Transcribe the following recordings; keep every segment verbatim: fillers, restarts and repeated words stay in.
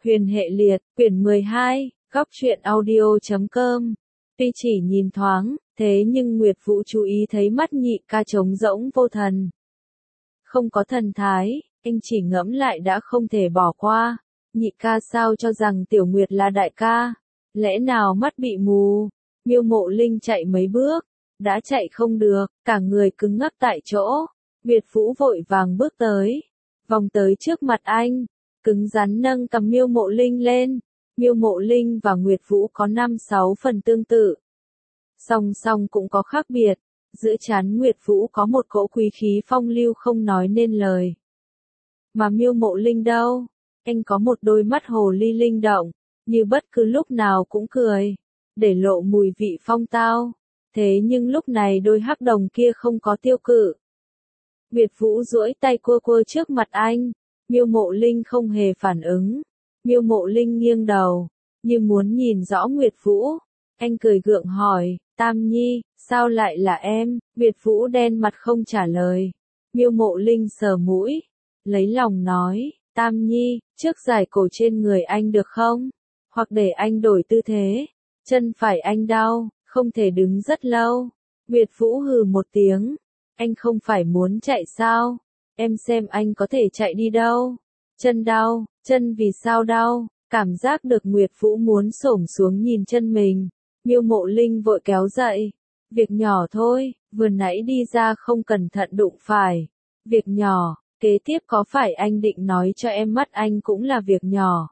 Huyền hệ liệt, quyển mười hai, góc truyện audio chấm com. Tuy chỉ nhìn thoáng, thế nhưng Nguyệt Vũ chú ý thấy mắt nhị ca trống rỗng vô thần. Không có thần thái, anh chỉ ngẫm lại đã không thể bỏ qua. Nhị ca sao cho rằng Tiểu Nguyệt là đại ca? Lẽ nào mắt bị mù? Miêu Mộ Linh chạy mấy bước, đã chạy không được, cả người cứng ngắc tại chỗ. Nguyệt Vũ vội vàng bước tới, vòng tới trước mặt anh, cứng rắn nâng cầm Miêu Mộ Linh lên. Miêu Mộ Linh và Nguyệt Vũ có năm sáu phần tương tự, song song cũng có khác biệt. Giữa trán Nguyệt Vũ có một cỗ quý khí phong lưu không nói nên lời. Mà Miêu Mộ Linh đâu? Anh có một đôi mắt hồ ly linh động, như bất cứ lúc nào cũng cười, để lộ mùi vị phong tao. Thế nhưng lúc này đôi hắc đồng kia không có tiêu cự. Nguyệt Vũ duỗi tay cua cua trước mặt anh, Miêu Mộ Linh không hề phản ứng. Miêu Mộ Linh nghiêng đầu, như muốn nhìn rõ Nguyệt Vũ. Anh cười gượng hỏi, Tam Nhi, sao lại là em? Nguyệt Vũ đen mặt không trả lời. Miêu Mộ Linh sờ mũi, lấy lòng nói, Tam Nhi, trước giải cổ trên người anh được không? Hoặc để anh đổi tư thế. Chân phải anh đau, không thể đứng rất lâu. Nguyệt Vũ hừ một tiếng, anh không phải muốn chạy sao? Em xem anh có thể chạy đi đâu? Chân đau, chân vì sao đau? Cảm giác được Nguyệt Vũ muốn xổm xuống nhìn chân mình. Miêu Mộ Linh vội kéo dậy. Việc nhỏ thôi, vừa nãy đi ra không cẩn thận đụng phải. Việc nhỏ, kế tiếp có phải anh định nói cho em mắt anh cũng là việc nhỏ?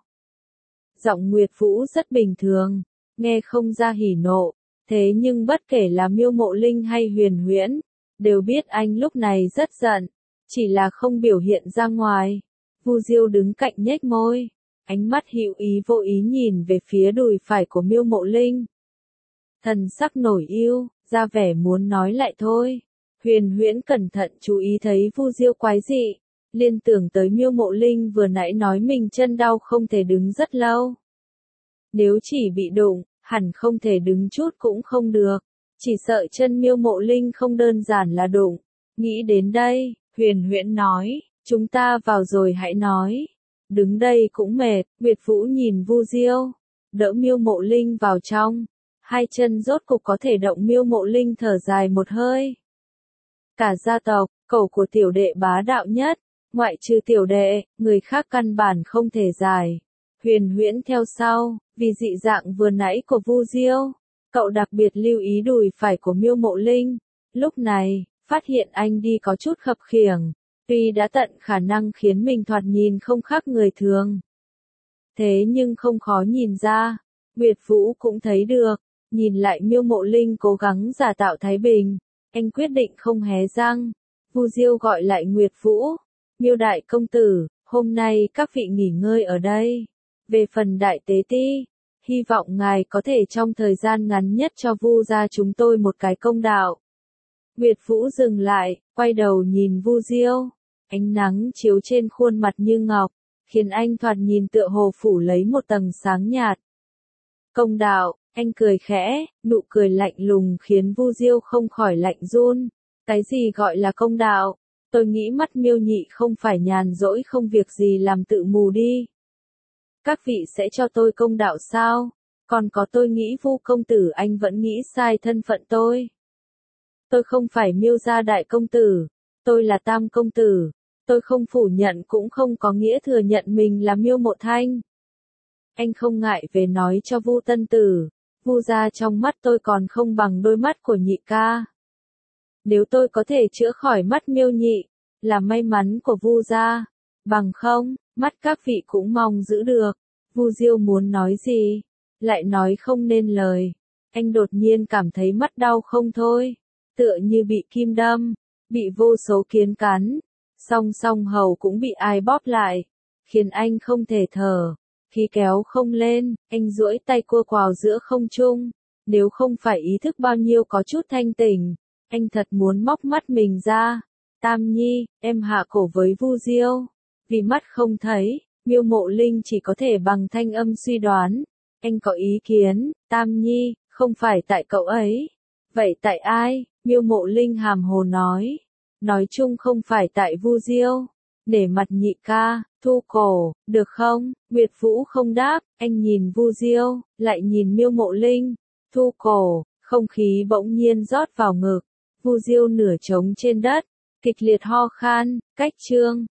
Giọng Nguyệt Vũ rất bình thường, nghe không ra hỉ nộ. Thế nhưng bất kể là Miêu Mộ Linh hay Huyền Huyễn, đều biết anh lúc này rất giận, chỉ là không biểu hiện ra ngoài. Vu Diêu đứng cạnh nhếch môi, ánh mắt hữu ý vô ý nhìn về phía đùi phải của Miêu Mộ Linh. Thần sắc nổi yêu, ra vẻ muốn nói lại thôi. Huyền Huyễn cẩn thận chú ý thấy Vu Diêu quái dị, liên tưởng tới Miêu Mộ Linh vừa nãy nói mình chân đau không thể đứng rất lâu. Nếu chỉ bị đụng, hẳn không thể đứng chút cũng không được. Chỉ sợ chân Miêu Mộ Linh không đơn giản là đụng. Nghĩ đến đây, Huyền Huyễn nói, chúng ta vào rồi hãy nói. Đứng đây cũng mệt. Nguyệt Vũ nhìn Vu Diêu, đỡ Miêu Mộ Linh vào trong. Hai chân rốt cục có thể động. Miêu Mộ Linh thở dài một hơi. Cả gia tộc, cẩu của tiểu đệ bá đạo nhất, ngoại trừ tiểu đệ, người khác căn bản không thể giải. Huyền Huyễn theo sau, vì dị dạng vừa nãy của Vu Diêu, cậu đặc biệt lưu ý đùi phải của Miêu Mộ Linh. Lúc này, phát hiện anh đi có chút khập khiễng, tuy đã tận khả năng khiến mình thoạt nhìn không khác người thường. Thế nhưng không khó nhìn ra, Nguyệt Vũ cũng thấy được, nhìn lại Miêu Mộ Linh cố gắng giả tạo thái bình, anh quyết định không hé răng. Vu Diêu gọi lại Nguyệt Vũ, Miêu đại công tử, hôm nay các vị nghỉ ngơi ở đây. Về phần đại tế ti, hy vọng ngài có thể trong thời gian ngắn nhất cho Vu gia chúng tôi một cái công đạo. Nguyệt Vũ dừng lại, quay đầu nhìn Vu Diêu, ánh nắng chiếu trên khuôn mặt như ngọc, khiến anh thoạt nhìn tựa hồ phủ lấy một tầng sáng nhạt. Công đạo, anh cười khẽ, nụ cười lạnh lùng khiến Vu Diêu không khỏi lạnh run. Cái gì gọi là công đạo? Tôi nghĩ mắt Miêu nhị không phải nhàn rỗi không việc gì làm tự mù đi. Các vị sẽ cho tôi công đạo sao? Còn có tôi nghĩ Vu công tử anh vẫn nghĩ sai thân phận tôi. Tôi không phải Miêu gia đại công tử, tôi là Tam công tử. Tôi không phủ nhận cũng không có nghĩa thừa nhận mình là Miêu Mộ Thanh. Anh không ngại về nói cho Vu tân tử, Vu gia trong mắt tôi còn không bằng đôi mắt của nhị ca. Nếu tôi có thể chữa khỏi mắt Miêu nhị, là may mắn của Vu gia, bằng không, mắt các vị cũng mong giữ được. Vu Diêu muốn nói gì, lại nói không nên lời. Anh đột nhiên cảm thấy mắt đau không thôi, tựa như bị kim đâm, bị vô số kiến cắn, song song hầu cũng bị ai bóp lại, khiến anh không thể thở, khí kéo không lên. Anh duỗi tay cua quào giữa không trung, nếu không phải ý thức bao nhiêu có chút thanh tỉnh, anh thật muốn móc mắt mình ra. Tam Nhi, em hạ cổ với Vu Diêu. Vì mắt không thấy, Miêu Mộ Linh chỉ có thể bằng thanh âm suy đoán. Anh có ý kiến, Tam Nhi, không phải tại cậu ấy. Vậy tại ai? Miêu Mộ Linh hàm hồ nói. Nói chung không phải tại Vu Diêu. Để mặt nhị ca, Thu cổ, được không? Nguyệt Vũ không đáp, anh nhìn Vu Diêu, lại nhìn Miêu Mộ Linh. Thu cổ, không khí bỗng nhiên rót vào ngực. Vu Diêu nửa trống trên đất, kịch liệt ho khan, cách trương.